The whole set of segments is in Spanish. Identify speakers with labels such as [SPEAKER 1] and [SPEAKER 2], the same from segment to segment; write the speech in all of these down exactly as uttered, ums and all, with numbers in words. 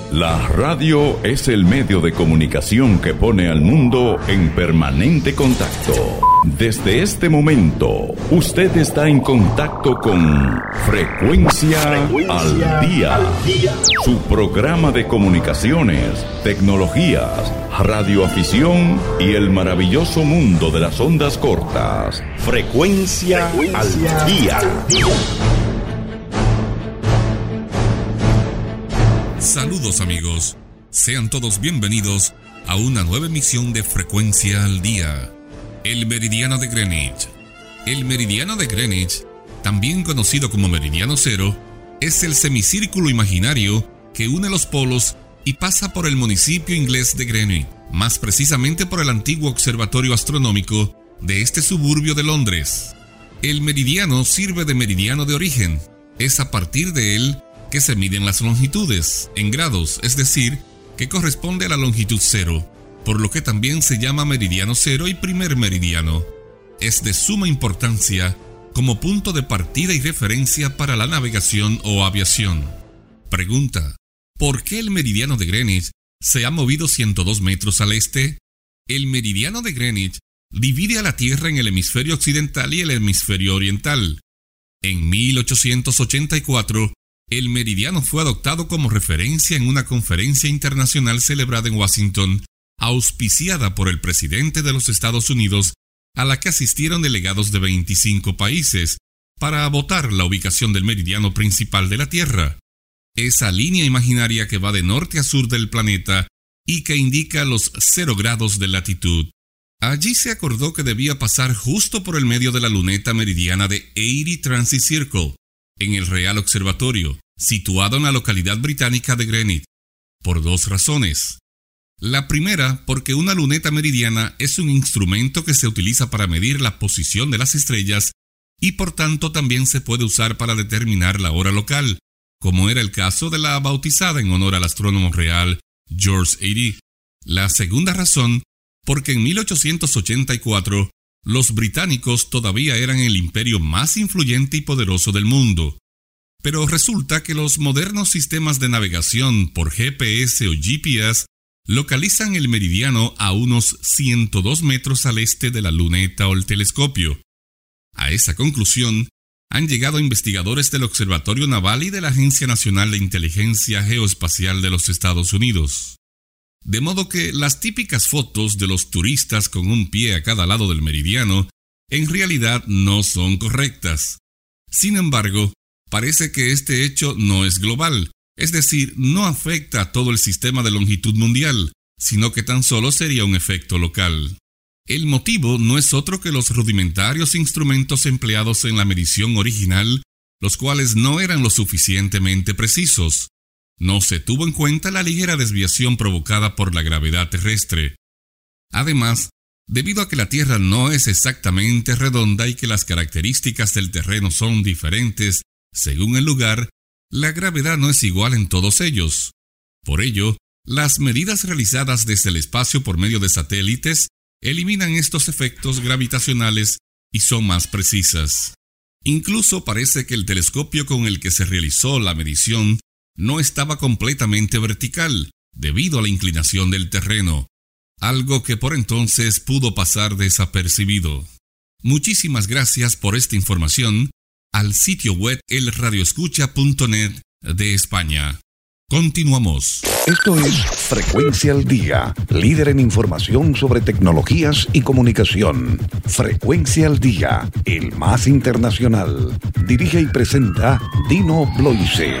[SPEAKER 1] La radio es el medio de comunicación que pone al mundo en permanente contacto. Desde este momento, usted está en contacto con Frecuencia, Frecuencia al, día, al Día, su programa de comunicaciones, tecnologías, radioafición y el maravilloso mundo de las ondas cortas. Frecuencia, Frecuencia al, día. al Día.
[SPEAKER 2] Saludos amigos, sean todos bienvenidos a una nueva emisión de Frecuencia al Día. El Meridiano de Greenwich. El Meridiano de Greenwich, también conocido como Meridiano Cero, es el semicírculo imaginario que une los polos y pasa por el municipio inglés de Greenwich, más precisamente por el antiguo observatorio astronómico de este suburbio de Londres. El meridiano sirve de meridiano de origen. Es a partir de él que se miden las longitudes en grados, es decir, que corresponde a la longitud cero, por lo que también se llama meridiano cero y primer meridiano. Es de suma importancia como punto de partida y referencia para la navegación o aviación. Pregunta: ¿por qué el meridiano de Greenwich se ha movido ciento dos metros al este? El meridiano de Greenwich divide a la Tierra en el hemisferio occidental y el hemisferio oriental. En mil ochocientos ochenta y cuatro, el meridiano fue adoptado como referencia en una conferencia internacional celebrada en Washington, auspiciada por el presidente de los Estados Unidos, a la que asistieron delegados de veinticinco países, para votar la ubicación del meridiano principal de la Tierra. Esa línea imaginaria que va de norte a sur del planeta y que indica los cero grados de latitud. Allí se acordó que debía pasar justo por el medio de la luneta meridiana de ochenta Transit Circle, en el Real Observatorio, situado en la localidad británica de Greenwich, por dos razones. La primera, porque una luneta meridiana es un instrumento que se utiliza para medir la posición de las estrellas y por tanto también se puede usar para determinar la hora local, como era el caso de la bautizada en honor al astrónomo real George Airy. La segunda razón, porque en mil ochocientos ochenta y cuatro los británicos todavía eran el imperio más influyente y poderoso del mundo. Pero resulta que los modernos sistemas de navegación por G P S o G P S localizan el meridiano a unos ciento dos metros al este de la luneta o el telescopio. A esa conclusión han llegado investigadores del Observatorio Naval y de la Agencia Nacional de Inteligencia Geoespacial de los Estados Unidos. De modo que las típicas fotos de los turistas con un pie a cada lado del meridiano en realidad no son correctas. Sin embargo, parece que este hecho no es global, es decir, no afecta a todo el sistema de longitud mundial, sino que tan solo sería un efecto local. El motivo no es otro que los rudimentarios instrumentos empleados en la medición original, los cuales no eran lo suficientemente precisos. No se tuvo en cuenta la ligera desviación provocada por la gravedad terrestre. Además, debido a que la Tierra no es exactamente redonda y que las características del terreno son diferentes según el lugar, la gravedad no es igual en todos ellos. Por ello, las medidas realizadas desde el espacio por medio de satélites eliminan estos efectos gravitacionales y son más precisas. Incluso parece que el telescopio con el que se realizó la medición no estaba completamente vertical, debido a la inclinación del terreno, algo que por entonces pudo pasar desapercibido. Muchísimas gracias por esta información al sitio web el radio escucha punto net de España. Continuamos.
[SPEAKER 3] Esto es Frecuencia al Día, líder en información sobre tecnologías y comunicación. Frecuencia al Día, el más internacional. Dirige y presenta Dino Bloise.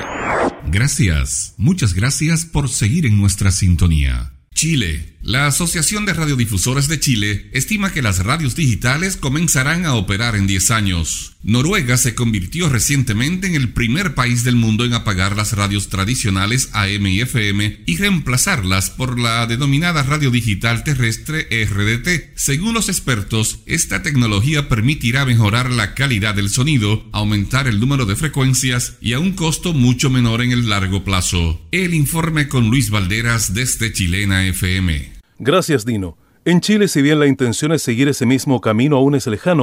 [SPEAKER 2] Gracias, muchas gracias por seguir en nuestra sintonía. Chile. La Asociación de Radiodifusores de Chile estima que las radios digitales comenzarán a operar en diez años. Noruega se convirtió recientemente en el primer país del mundo en apagar las radios tradicionales A M y F M y reemplazarlas por la denominada radio digital terrestre R D T. Según los expertos, esta tecnología permitirá mejorar la calidad del sonido, aumentar el número de frecuencias y a un costo mucho menor en el largo plazo. El informe con Luis Valderas desde Chilena F M.
[SPEAKER 4] Gracias, Dino. En Chile, si bien la intención es seguir ese mismo camino aún es lejano,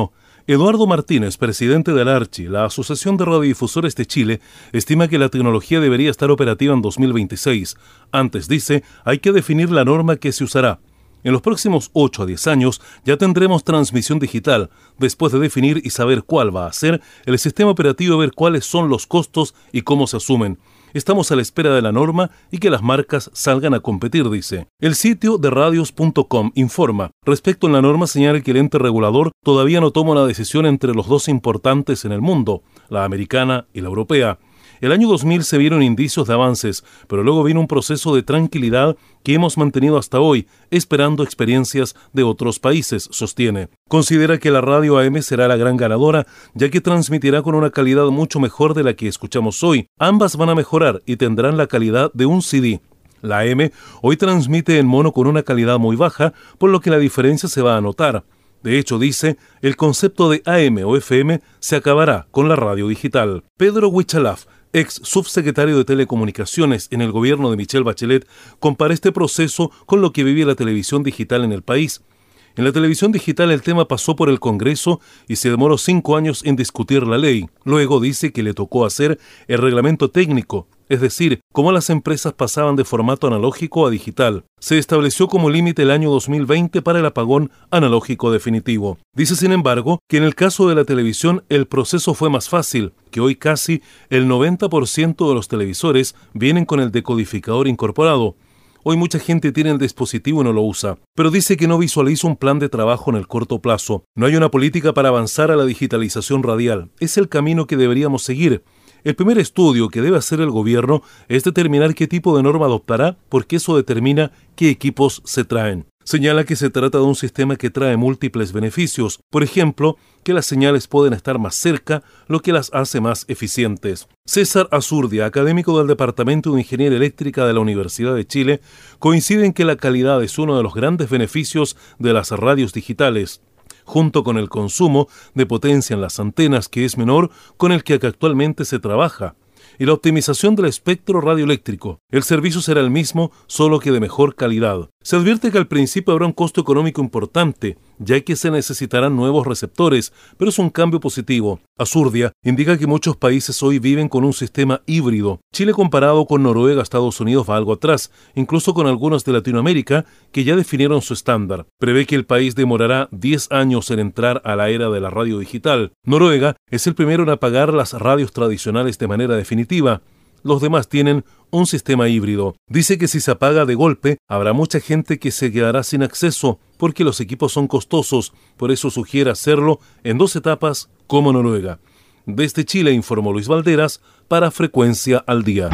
[SPEAKER 4] Eduardo Martínez, presidente del ARCHI, la Asociación de Radiodifusores de Chile, estima que la tecnología debería estar operativa en dos mil veintiséis. Antes, dice, hay que definir la norma que se usará. En los próximos ocho a diez años ya tendremos transmisión digital, después de definir y saber cuál va a ser el sistema operativo y ver cuáles son los costos y cómo se asumen. Estamos a la espera de la norma y que las marcas salgan a competir, dice. El sitio de radios punto com informa. Respecto a la norma, señala que el ente regulador todavía no toma una decisión entre los dos importantes en el mundo, la americana y la europea. El año dos mil se vieron indicios de avances, pero luego vino un proceso de tranquilidad que hemos mantenido hasta hoy, esperando experiencias de otros países, sostiene. Considera que la radio A M será la gran ganadora, ya que transmitirá con una calidad mucho mejor de la que escuchamos hoy. Ambas van a mejorar y tendrán la calidad de un C D. La A M hoy transmite en mono con una calidad muy baja, por lo que la diferencia se va a notar. De hecho, dice, el concepto de A M o F M se acabará con la radio digital. Pedro Huichalaf, ex subsecretario de Telecomunicaciones en el gobierno de Michelle Bachelet, compara este proceso con lo que vive la televisión digital en el país. En la televisión digital el tema pasó por el Congreso y se demoró cinco años en discutir la ley. Luego dice que le tocó hacer el reglamento técnico, es decir, cómo las empresas pasaban de formato analógico a digital. Se estableció como límite el año dos mil veinte para el apagón analógico definitivo. Dice, sin embargo, que en el caso de la televisión el proceso fue más fácil, que hoy casi el noventa por ciento de los televisores vienen con el decodificador incorporado. Hoy mucha gente tiene el dispositivo y no lo usa, pero dice que no visualiza un plan de trabajo en el corto plazo. No hay una política para avanzar a la digitalización radial. Es el camino que deberíamos seguir. El primer estudio que debe hacer el gobierno es determinar qué tipo de norma adoptará, porque eso determina qué equipos se traen. Señala que se trata de un sistema que trae múltiples beneficios, por ejemplo, que las señales pueden estar más cerca, lo que las hace más eficientes. César Azurdia, académico del Departamento de Ingeniería Eléctrica de la Universidad de Chile, coincide en que la calidad es uno de los grandes beneficios de las radios digitales, junto con el consumo de potencia en las antenas, que es menor con el que actualmente se trabaja, y la optimización del espectro radioeléctrico. El servicio será el mismo, solo que de mejor calidad. Se advierte que al principio habrá un costo económico importante, ya que se necesitarán nuevos receptores, pero es un cambio positivo. Azurdia indica que muchos países hoy viven con un sistema híbrido. Chile, comparado con Noruega, Estados Unidos, va algo atrás, incluso con algunos de Latinoamérica que ya definieron su estándar. Prevé que el país demorará diez años en entrar a la era de la radio digital. Noruega es el primero en apagar las radios tradicionales de manera definitiva. Los demás tienen un sistema híbrido. Dice que si se apaga de golpe, habrá mucha gente que se quedará sin acceso porque los equipos son costosos. Por eso sugiere hacerlo en dos etapas como Noruega. Desde Chile informó Luis Valderas para Frecuencia al Día.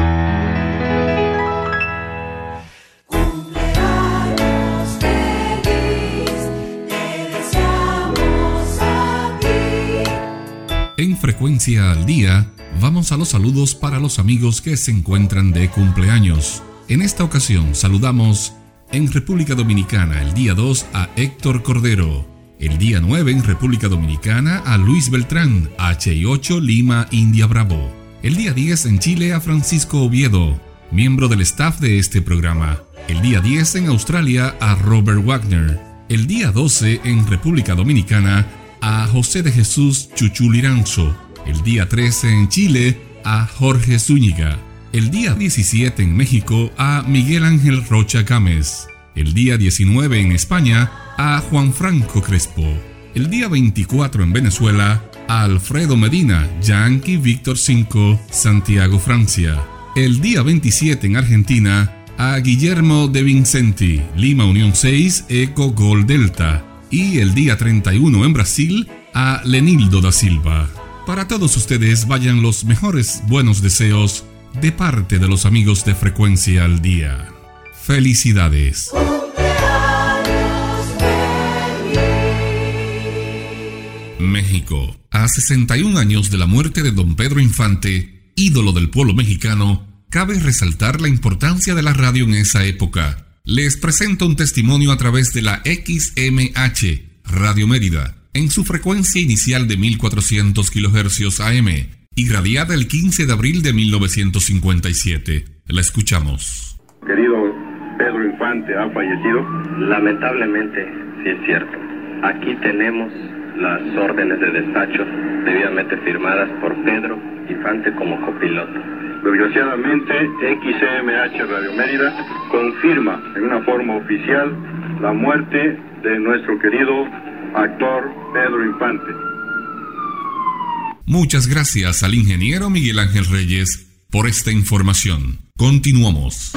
[SPEAKER 2] En Frecuencia al Día, vamos a los saludos para los amigos que se encuentran de cumpleaños. En esta ocasión saludamos en República Dominicana el día dos a Héctor Cordero, el día nueve en República Dominicana a Luis Beltrán, H I ocho Lima India Bravo, el día diez en Chile a Francisco Oviedo, miembro del staff de este programa, el día diez en Australia a Robert Wagner, el día doce en República Dominicana a José de Jesús Chuchu Liranzo, el día trece en Chile a Jorge Zúñiga, el día diecisiete en México a Miguel Ángel Rocha Gámez, el día diecinueve en España a Juan Franco Crespo, el día veinticuatro en Venezuela a Alfredo Medina, Yankee Víctor cinco, Santiago, Francia, el día veintisiete en Argentina a Guillermo de Vincenti, Lima Unión seis, Eco Gol Delta, y el día treinta y uno en Brasil a Lenildo da Silva. Para todos ustedes vayan los mejores buenos deseos de parte de los amigos de Frecuencia al Día. ¡Felicidades! México. A sesenta y un años de la muerte de don Pedro Infante, ídolo del pueblo mexicano, cabe resaltar la importancia de la radio en esa época. Les presento un testimonio a través de la X M H, Radio Mérida, en su frecuencia inicial de mil cuatrocientos kilohercios A M, irradiada el quince de abril de mil novecientos cincuenta y siete. La escuchamos.
[SPEAKER 5] Querido Pedro Infante ha fallecido.
[SPEAKER 6] Lamentablemente, sí es cierto. Aquí tenemos las órdenes de despacho debidamente firmadas por Pedro Infante como copiloto.
[SPEAKER 5] Desgraciadamente, X M H Radio Mérida confirma en una forma oficial la muerte de nuestro querido actor Pedro Infante.
[SPEAKER 2] Muchas gracias al ingeniero Miguel Ángel Reyes por esta información. Continuamos.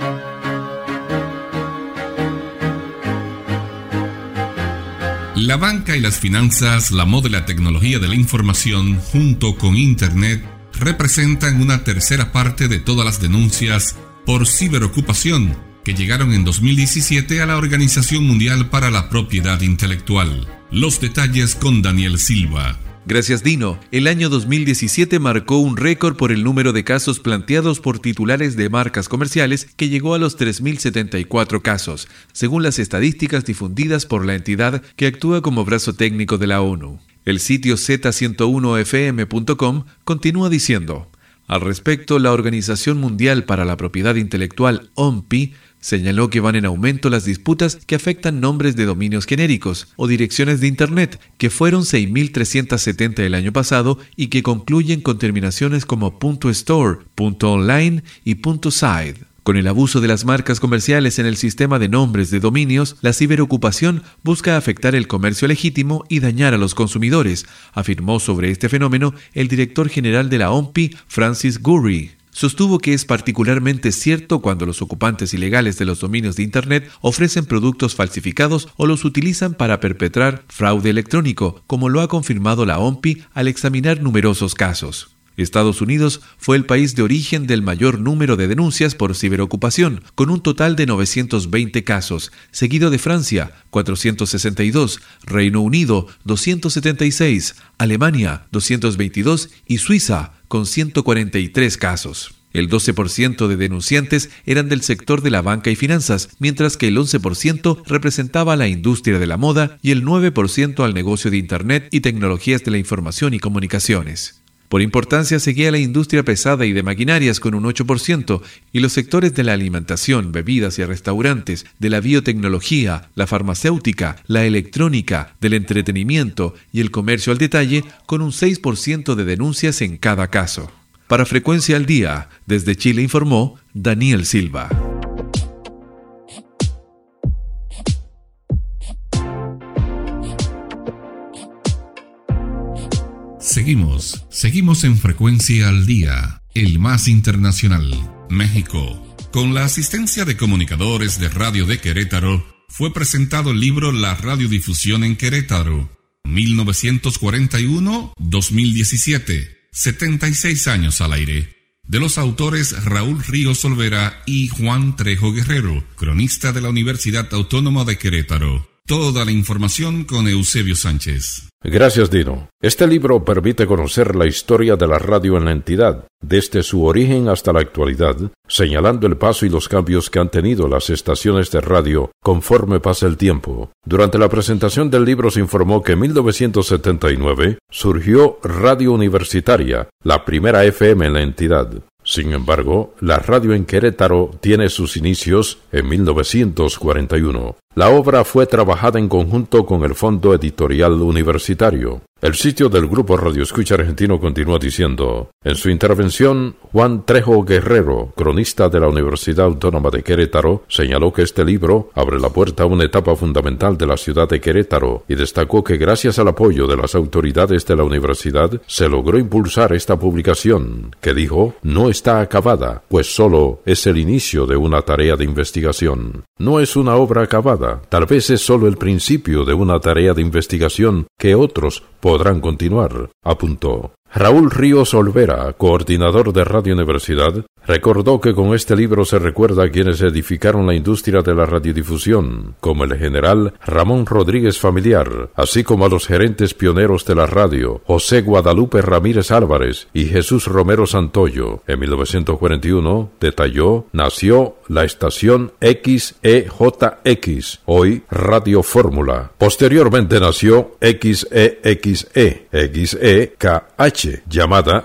[SPEAKER 2] La banca y las finanzas, la moda y la tecnología de la información, junto con Internet, representan una tercera parte de todas las denuncias por ciberocupación que llegaron en dos mil diecisiete a la Organización Mundial para la Propiedad Intelectual. Los detalles con Daniel Silva.
[SPEAKER 7] Gracias, Dino. El año dos mil diecisiete marcó un récord por el número de casos planteados por titulares de marcas comerciales, que llegó a los tres mil setenta y cuatro casos, según las estadísticas difundidas por la entidad que actúa como brazo técnico de la ONU. El sitio Z ciento uno F M punto com continúa diciendo: al respecto, la Organización Mundial para la Propiedad Intelectual, O M P I, señaló que van en aumento las disputas que afectan nombres de dominios genéricos o direcciones de Internet, que fueron seis mil trescientos setenta el año pasado y que concluyen con terminaciones como .store, .online y .site. Con el abuso de las marcas comerciales en el sistema de nombres de dominios, la ciberocupación busca afectar el comercio legítimo y dañar a los consumidores, afirmó sobre este fenómeno el director general de la O M P I, Francis Gurry. Sostuvo que es particularmente cierto cuando los ocupantes ilegales de los dominios de Internet ofrecen productos falsificados o los utilizan para perpetrar fraude electrónico, como lo ha confirmado la O M P I al examinar numerosos casos. Estados Unidos fue el país de origen del mayor número de denuncias por ciberocupación, con un total de novecientos veinte casos, seguido de Francia, cuatrocientos sesenta y dos, Reino Unido, doscientos setenta y seis, Alemania, doscientos veintidós y Suiza, con ciento cuarenta y tres casos. El doce por ciento de denunciantes eran del sector de la banca y finanzas, mientras que el once por ciento representaba a la industria de la moda y el nueve por ciento al negocio de Internet y tecnologías de la información y comunicaciones. Por importancia seguía la industria pesada y de maquinarias con un ocho por ciento y los sectores de la alimentación, bebidas y restaurantes, de la biotecnología, la farmacéutica, la electrónica, del entretenimiento y el comercio al detalle con un seis por ciento de denuncias en cada caso. Para Frecuencia al Día, desde Chile informó Daniel Silva.
[SPEAKER 2] Seguimos, seguimos en Frecuencia al Día, el más internacional, México. Con la asistencia de comunicadores de Radio de Querétaro, fue presentado el libro La Radiodifusión en Querétaro, mil novecientos cuarenta y uno a dos mil diecisiete, setenta y seis años al aire, de los autores Raúl Ríos Olvera y Juan Trejo Guerrero, cronista de la Universidad Autónoma de Querétaro. Toda la información con Eusebio Sánchez.
[SPEAKER 8] Gracias, Dino. Este libro permite conocer la historia de la radio en la entidad, desde su origen hasta la actualidad, señalando el paso y los cambios que han tenido las estaciones de radio conforme pasa el tiempo. Durante la presentación del libro se informó que en mil novecientos setenta y nueve surgió Radio Universitaria, la primera F M en la entidad. Sin embargo, la radio en Querétaro tiene sus inicios en mil novecientos cuarenta y uno. La obra fue trabajada en conjunto con el Fondo Editorial Universitario. El sitio del Grupo Radio Escucha Argentino continúa diciendo: en su intervención, Juan Trejo Guerrero, cronista de la Universidad Autónoma de Querétaro, señaló que este libro abre la puerta a una etapa fundamental de la ciudad de Querétaro y destacó que gracias al apoyo de las autoridades de la universidad se logró impulsar esta publicación, que dijo no está acabada, pues solo es el inicio de una tarea de investigación. No es una obra acabada, tal vez es solo el principio de una tarea de investigación que otros podrán continuar, apuntó. Raúl Ríos Olvera, coordinador de Radio Universidad, recordó que con este libro se recuerda a quienes edificaron la industria de la radiodifusión, como el general Ramón Rodríguez Familiar, así como a los gerentes pioneros de la radio, José Guadalupe Ramírez Álvarez y Jesús Romero Santoyo. En mil novecientos cuarenta y uno, detalló, nació la estación X E J X, hoy Radio Fórmula. Posteriormente nació X E X E, X E K H, llamada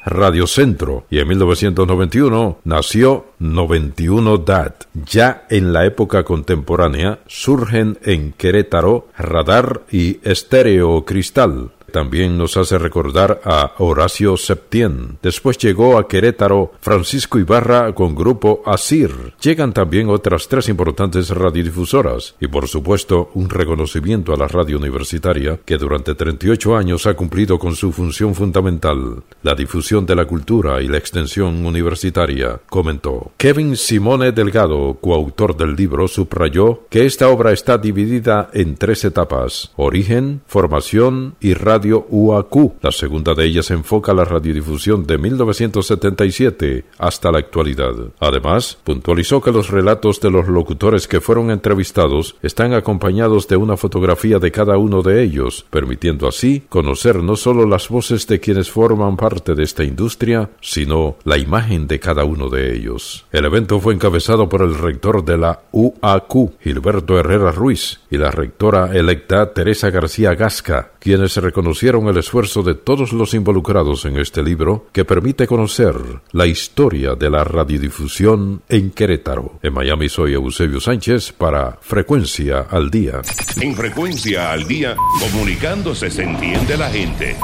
[SPEAKER 8] Radio Centro, y en mil novecientos noventa y uno nació noventa y uno D A T. Ya en la época contemporánea surgen en Querétaro Radar y Estéreo Cristal. También nos hace recordar a Horacio Septién. Después llegó a Querétaro Francisco Ibarra con Grupo Asir. Llegan también otras tres importantes radiodifusoras y, por supuesto, un reconocimiento a la radio universitaria que durante treinta y ocho años ha cumplido con su función fundamental, la difusión de la cultura y la extensión universitaria, comentó. Kevin Simone Delgado, coautor del libro, subrayó que esta obra está dividida en tres etapas: origen, formación y radio U A Q. La segunda de ellas enfoca la radiodifusión de mil novecientos setenta y siete hasta la actualidad. Además, puntualizó que los relatos de los locutores que fueron entrevistados están acompañados de una fotografía de cada uno de ellos, permitiendo así conocer no solo las voces de quienes forman parte de esta industria, sino la imagen de cada uno de ellos. El evento fue encabezado por el rector de la U A Q, Gilberto Herrera Ruiz, y la rectora electa Teresa García Gasca, quienes reconocieron el esfuerzo de todos los involucrados en este libro que permite conocer la historia de la radiodifusión en Querétaro. En Miami soy Eusebio Sánchez para Frecuencia al Día.
[SPEAKER 1] En Frecuencia al Día, comunicándose se entiende la gente.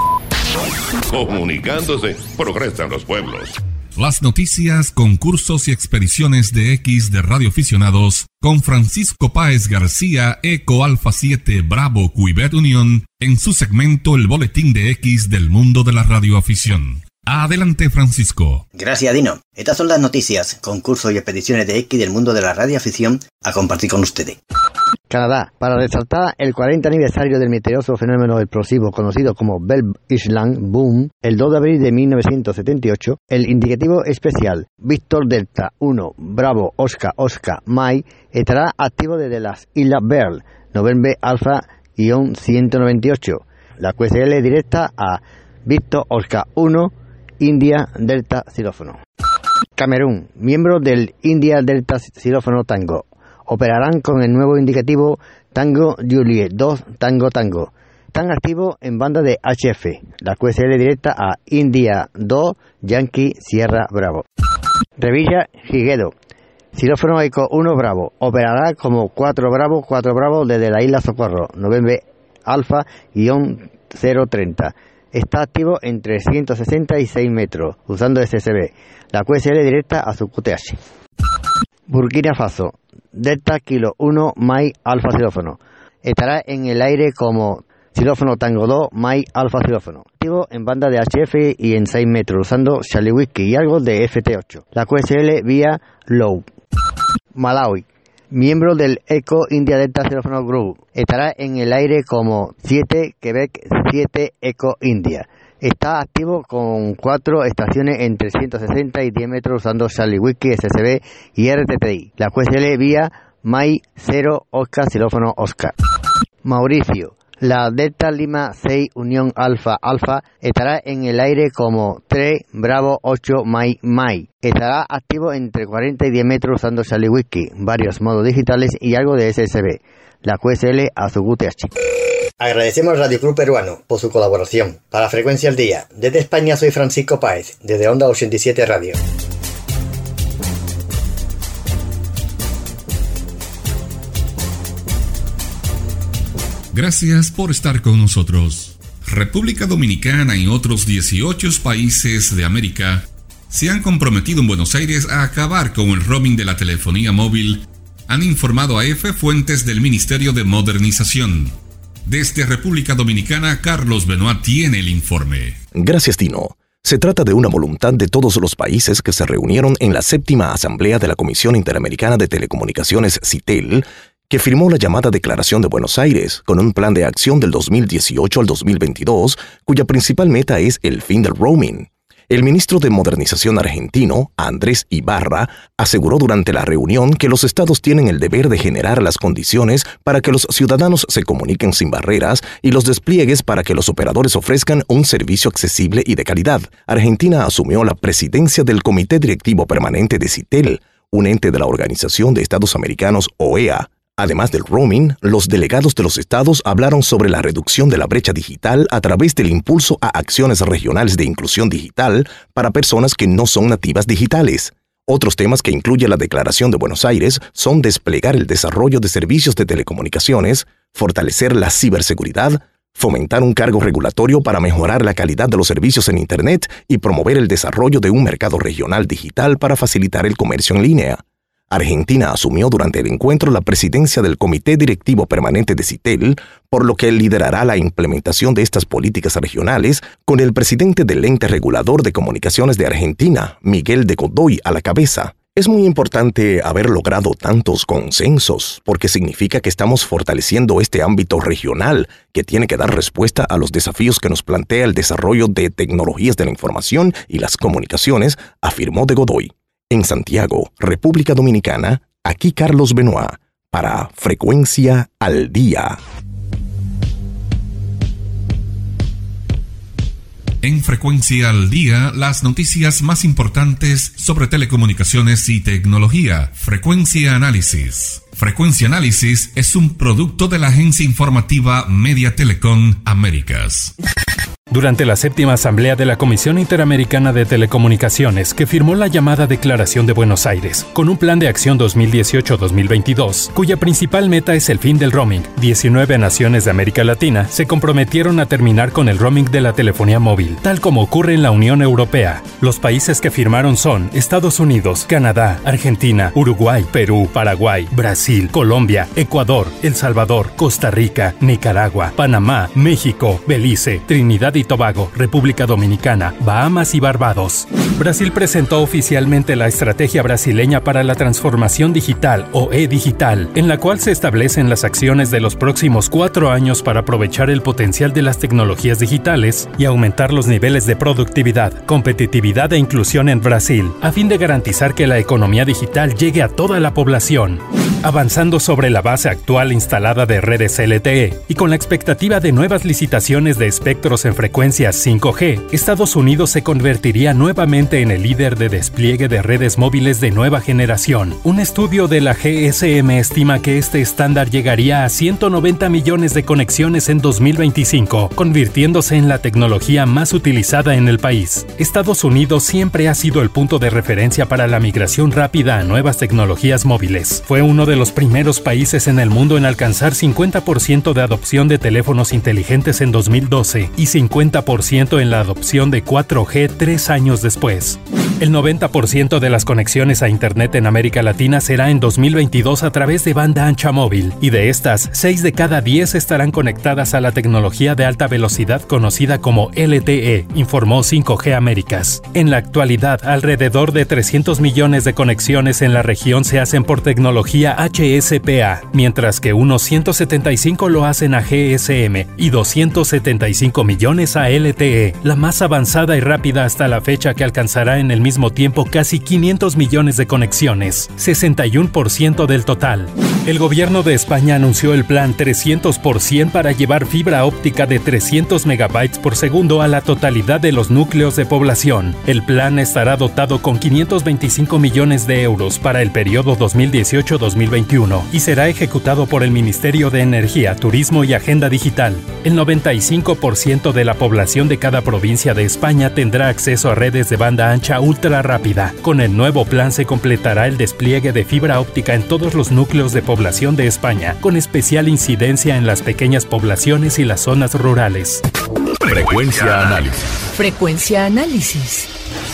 [SPEAKER 1] Comunicándose progresan los pueblos.
[SPEAKER 2] Las noticias, concursos y expediciones de X de radioaficionados con Francisco Páez García, Eco Alfa siete Bravo Quebec Unión, en su segmento El Boletín de X del mundo de la radioafición. Adelante, Francisco.
[SPEAKER 9] Gracias, Dino. Estas son las noticias, concursos y expediciones de X del mundo de la radioafición a compartir con ustedes.
[SPEAKER 10] Canadá, para resaltar el cuarenta aniversario del misterioso fenómeno explosivo conocido como Bell Island Boom, el dos de abril de mil novecientos setenta y ocho, el indicativo especial Víctor Delta uno Bravo Oscar Oscar Mike estará activo desde las Islas Bell, November Alpha ciento noventa y ocho. La Q S L directa a Víctor Oscar uno India Delta Xilófono. Camerún, miembro del India Delta Xilófono Tango, operarán con el nuevo indicativo Tango Juliet dos Tango Tango. Están activos en banda de H F. La Q S L directa a India dos Yankee Sierra Bravo. Revilla Higuedo, xilófono Eco uno Bravo, operará como cuatro Bravo cuatro Bravo desde la isla Socorro, November Alpha cero treinta. Está activo en trescientos sesenta y seis metros, usando S S B. La Q S L directa a su Q T H. Burkina Faso, Delta Kilo uno Mike Alfa Xilófono. Estará en el aire como xilófono Tango dos Mike Alfa Xilófono. Activo en banda de H F y en seis metros, usando Charlie Whiskey y algo de F T ocho. La Q S L vía Low. Malawi, miembro del Eco India Delta Xilófono Group. Estará en el aire como siete Quebec siete Eco India. Está activo con cuatro estaciones en trescientos sesenta y diez metros usando Charlie Whiskey, S S B y R T T I. La Q S L vía Mike cero Oscar Xilófono Oscar. Mauricio, la Delta Lima seis Unión Alfa Alfa estará en el aire como tres Bravo ocho Mike Mike. Estará activo entre cuarenta y diez metros usando Charlie Whiskey, varios modos digitales y algo de S S B. La Q S L a su Q T H.
[SPEAKER 9] Agradecemos al Radio Club Peruano por su colaboración. Para Frecuencia al Día, desde España soy Francisco Páez, desde Onda ochenta y siete Radio.
[SPEAKER 2] Gracias por estar con nosotros. República Dominicana y otros dieciocho países de América se han comprometido en Buenos Aires a acabar con el roaming de la telefonía móvil, han informado a F fuentes del Ministerio de Modernización. Desde República Dominicana, Carlos Benoit tiene el informe.
[SPEAKER 11] Gracias, Tino. Se trata de una voluntad de todos los países que se reunieron en la séptima Asamblea de la Comisión Interamericana de Telecomunicaciones, CITEL, que firmó la llamada Declaración de Buenos Aires, con un plan de acción del dos mil dieciocho al dos mil veintidós, cuya principal meta es el fin del roaming. El ministro de Modernización argentino, Andrés Ibarra, aseguró durante la reunión que los estados tienen el deber de generar las condiciones para que los ciudadanos se comuniquen sin barreras y los despliegues para que los operadores ofrezcan un servicio accesible y de calidad. Argentina asumió la presidencia del Comité Directivo Permanente de CITEL, un ente de la Organización de Estados Americanos, O E A. Además del roaming, los delegados de los estados hablaron sobre la reducción de la brecha digital a través del impulso a acciones regionales de inclusión digital para personas que no son nativas digitales. Otros temas que incluye la Declaración de Buenos Aires son desplegar el desarrollo de servicios de telecomunicaciones, fortalecer la ciberseguridad, fomentar un cargo regulatorio para mejorar la calidad de los servicios en Internet y promover el desarrollo de un mercado regional digital para facilitar el comercio en línea. Argentina asumió durante el encuentro la presidencia del Comité Directivo Permanente de CITEL, por lo que liderará la implementación de estas políticas regionales con el presidente del ente regulador de comunicaciones de Argentina, Miguel de Godoy, a la cabeza. Es muy importante haber logrado tantos consensos, porque significa que estamos fortaleciendo este ámbito regional que tiene que dar respuesta a los desafíos que nos plantea el desarrollo de tecnologías de la información y las comunicaciones, afirmó de Godoy. En Santiago, República Dominicana, aquí Carlos Benoit, para Frecuencia al Día.
[SPEAKER 2] En Frecuencia al Día, las noticias más importantes sobre telecomunicaciones y tecnología. Frecuencia Análisis. Frecuencia Análisis es un producto de la agencia informativa Media Telecom Américas.
[SPEAKER 12] Durante la séptima asamblea de la Comisión Interamericana de Telecomunicaciones, que firmó la llamada Declaración de Buenos Aires, con un plan de acción dos mil dieciocho a dos mil veintidós, cuya principal meta es el fin del roaming, diecinueve naciones de América Latina se comprometieron a terminar con el roaming de la telefonía móvil, tal como ocurre en la Unión Europea. Los países que firmaron son Estados Unidos, Canadá, Argentina, Uruguay, Perú, Paraguay, Brasil, Colombia, Ecuador, El Salvador, Costa Rica, Nicaragua, Panamá, México, Belice, Trinidad y Tobago, República Dominicana, Bahamas y Barbados. Brasil presentó oficialmente la Estrategia Brasileña para la Transformación Digital, o E-Digital, en la cual se establecen las acciones de los próximos cuatro años para aprovechar el potencial de las tecnologías digitales y aumentar los niveles de productividad, competitividad e inclusión en Brasil, a fin de garantizar que la economía digital llegue a toda la población. Avanzando sobre la base actual instalada de redes L T E y con la expectativa de nuevas licitaciones de espectros en frecuencias cinco G, Estados Unidos se convertiría nuevamente en el líder de despliegue de redes móviles de nueva generación. Un estudio de la G S M estima que este estándar llegaría a ciento noventa millones de conexiones en dos mil veinticinco, convirtiéndose en la tecnología más utilizada en el país. Estados Unidos siempre ha sido el punto de referencia para la migración rápida a nuevas tecnologías móviles. Fue uno de los primeros países en el mundo en alcanzar cincuenta por ciento de adopción de teléfonos inteligentes en dos mil doce y cincuenta por ciento en la adopción de cuatro G tres años después. El noventa por ciento de las conexiones a Internet en América Latina será en dos mil veintidós a través de banda ancha móvil, y de estas, seis de cada diez estarán conectadas a la tecnología de alta velocidad conocida como L T E, informó cinco G Américas. En la actualidad, alrededor de trescientos millones de conexiones en la región se hacen por tecnología H S P A, mientras que unos ciento setenta y cinco lo hacen a G S M y doscientos setenta y cinco millones a L T E, la más avanzada y rápida hasta la fecha, que alcanzará en el mismo tiempo casi quinientos millones de conexiones, sesenta y uno por ciento del total. El gobierno de España anunció el plan trescientos por cien para llevar fibra óptica de trescientos megabytes por segundo a la totalidad de los núcleos de población. El plan estará dotado con quinientos veinticinco millones de euros para el periodo dos mil dieciocho a dos mil veintiuno y será ejecutado por el Ministerio de Energía, Turismo y Agenda Digital. El noventa y cinco por ciento de la población de cada provincia de España tendrá acceso a redes de banda ancha ultra rápida. Con el nuevo plan se completará el despliegue de fibra óptica en todos los núcleos de población de España, con especial incidencia en las pequeñas poblaciones y las zonas rurales.
[SPEAKER 1] Frecuencia Análisis.
[SPEAKER 13] Frecuencia Análisis.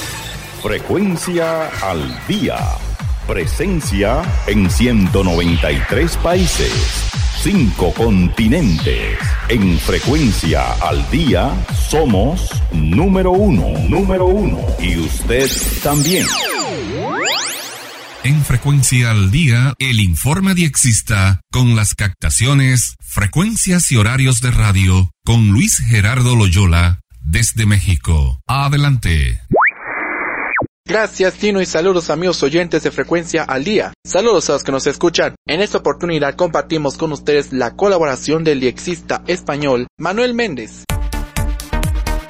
[SPEAKER 1] Frecuencia al Día. Presencia en ciento noventa y tres países, cinco continentes. En Frecuencia al Día somos número uno, número uno. Y usted también.
[SPEAKER 2] En Frecuencia al Día, el informe diexista con las captaciones, frecuencias y horarios de radio con Luis Gerardo Loyola desde México. Adelante.
[SPEAKER 14] Gracias, Tino, y saludos amigos oyentes de Frecuencia al Día. Saludos a los que nos escuchan. En esta oportunidad compartimos con ustedes la colaboración del diexista español Manuel Méndez.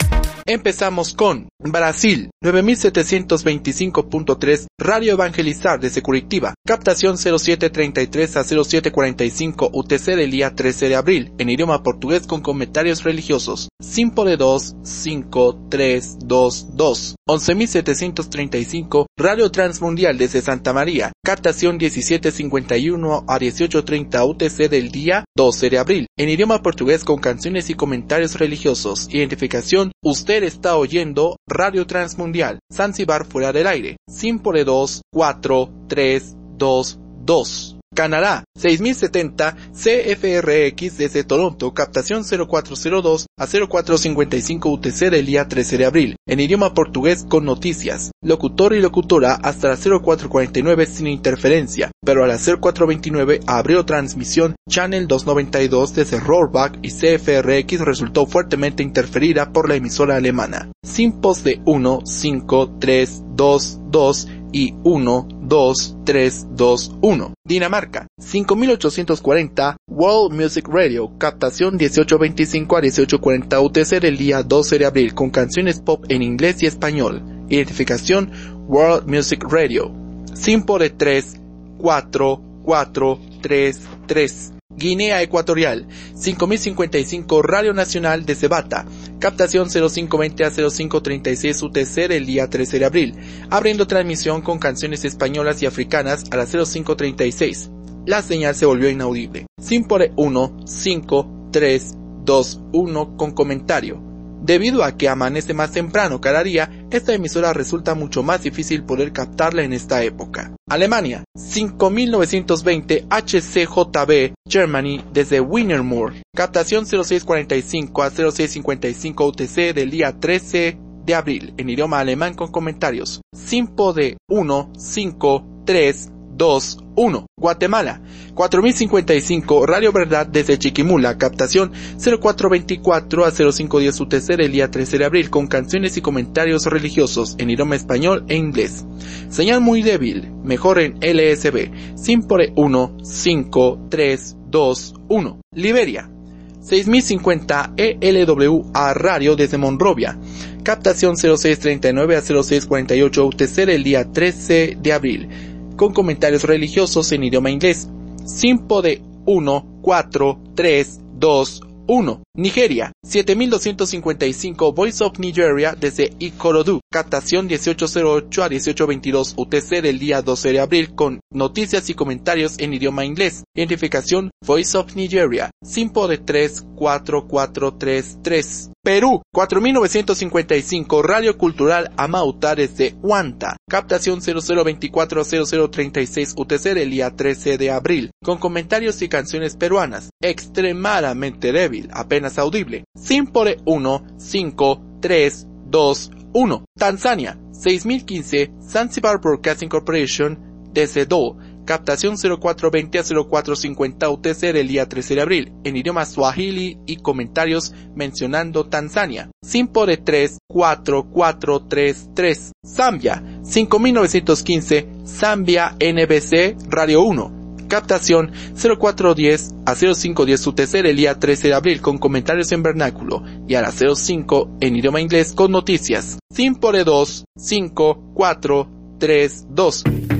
[SPEAKER 14] Empezamos con Brasil, nueve mil setecientos veinticinco punto tres, Radio Evangelizar desde Curitiba, captación cero siete treinta y tres a cero siete cuarenta y cinco U T C del día trece de abril, en idioma portugués con comentarios religiosos. cinco de dos, cinco, tres, dos, dos. once mil setecientos treinta y cinco, Radio Transmundial desde Santa María, captación diecisiete cincuenta y uno a dieciocho treinta U T C del día doce de abril, en idioma portugués con canciones y comentarios religiosos. Identificación: usted está oyendo Radio Transmundial, Zanzibar fuera del aire. cinco de dos, cuatro, tres, dos, dos. Canadá, seis mil setenta, C F R X desde Toronto, captación cero cuatro cero dos a cero cuatro cincuenta y cinco U T C del día trece de abril, en idioma portugués con noticias. Locutor y locutora hasta la cero cuatro cuarenta y nueve sin interferencia, pero a las cero cuatro veintinueve abrió transmisión Channel doscientos noventa y dos desde Rohrbach y C F R X resultó fuertemente interferida por la emisora alemana. Simpos de uno, cinco, tres, dos, dos y uno, dos, tres, dos, uno. Dinamarca, cinco mil ochocientos cuarenta, World Music Radio, captación dieciocho veinticinco a dieciocho cuarenta U T C del día doce de abril, con canciones pop en inglés y español. Identificación: World Music Radio. cinco de tres, cuatro, cuatro, tres, tres. Guinea Ecuatorial, cinco mil cincuenta y cinco, Radio Nacional de Cebata, captación cero cinco veinte a cero cinco treinta y seis U T C del día trece de abril, abriendo transmisión con canciones españolas y africanas a las cero cinco treinta y seis. La señal se volvió inaudible. cinco de uno, cinco, tres, dos, uno con comentario. Debido a que amanece más temprano cada día, esta emisora resulta mucho más difícil poder captarla en esta época. Alemania, cinco mil novecientos veinte H C J B Germany desde Wienermoor, captación cero seis cuarenta y cinco a cero seis cincuenta y cinco U T C del día trece de abril, en idioma alemán con comentarios. cinco de uno, cinco, tres, dos, uno. Guatemala, cuatro mil cincuenta y cinco, Radio Verdad desde Chiquimula, captación cero cuatro veinticuatro a cero cinco diez U T C del día trece de abril, con canciones y comentarios religiosos en idioma español e inglés. Señal muy débil, mejor en L S B. cinco de uno, cinco, tres, dos, uno. Liberia, seis mil cincuenta E L W A Radio desde Monrovia, captación cero seis treinta y nueve a cero seis cuarenta y ocho U T C del día trece de abril, con comentarios religiosos en idioma inglés. cinco de uno, cuatro, tres, dos, uno. Nigeria, siete mil doscientos cincuenta y cinco Voice of Nigeria desde Ikorodu, captación dieciocho cero ocho a dieciocho veintidós U T C del día doce de abril, con noticias y comentarios en idioma inglés. Identificación: Voice of Nigeria. cinco de tres, cuatro, cuatro, tres, tres. Perú, cuatro mil novecientos cincuenta y cinco Radio Cultural Amauta desde Huanta, captación cero cero veinticuatro a cero cero treinta y seis U T C del día trece de abril, con comentarios y canciones peruanas. Extremadamente débil, apenas audible. cinco de uno, cinco, tres, dos, uno. Tanzania, seis mil quince Zanzibar Broadcasting Corporation desde Do, captación cero cuatro veinte a cero cuatro cincuenta U T C del día trece de abril, en idioma Swahili y comentarios mencionando Tanzania. cinco de tres, cuatro, cuatro, tres, tres. Zambia, cinco mil novecientos quince Zambia N B C Radio uno, captación cero cuatro diez a cero cinco diez U T C del día trece de abril, con comentarios en vernáculo, y a las cero cinco en idioma inglés con noticias. cinco de dos, cinco, cuatro, tres, dos.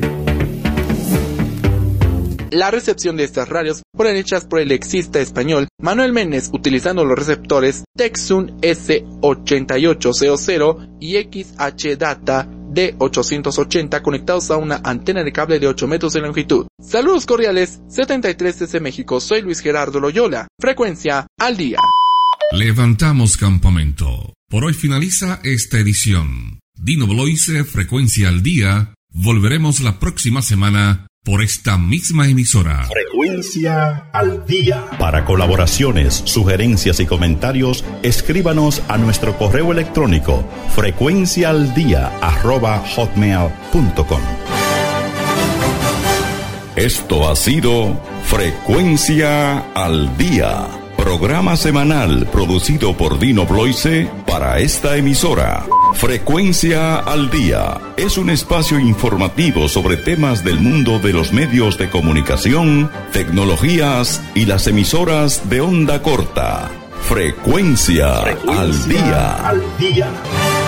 [SPEAKER 14] La recepción de estas radios fueron hechas por el exista español Manuel Méndez utilizando los receptores Texun S ochenta y ocho cero cero y X H Data D ochocientos ochenta conectados a una antena de cable de ocho metros de longitud. Saludos cordiales, setenta y tres desde México, soy Luis Gerardo Loyola, frecuencia al día.
[SPEAKER 2] Levantamos campamento. Por hoy finaliza esta edición. Dino Bloise, frecuencia al día. Volveremos la próxima semana por esta misma emisora.
[SPEAKER 15] Frecuencia al día.
[SPEAKER 1] Para colaboraciones, sugerencias y comentarios, escríbanos a nuestro correo electrónico frecuenciaaldia arroba hotmail punto com. Esto ha sido Frecuencia al Día, programa semanal producido por Dino Bloise para esta emisora. Frecuencia al Día es un espacio informativo sobre temas del mundo de los medios de comunicación, tecnologías y las emisoras de onda corta. Frecuencia, Frecuencia al día.
[SPEAKER 15] Al día.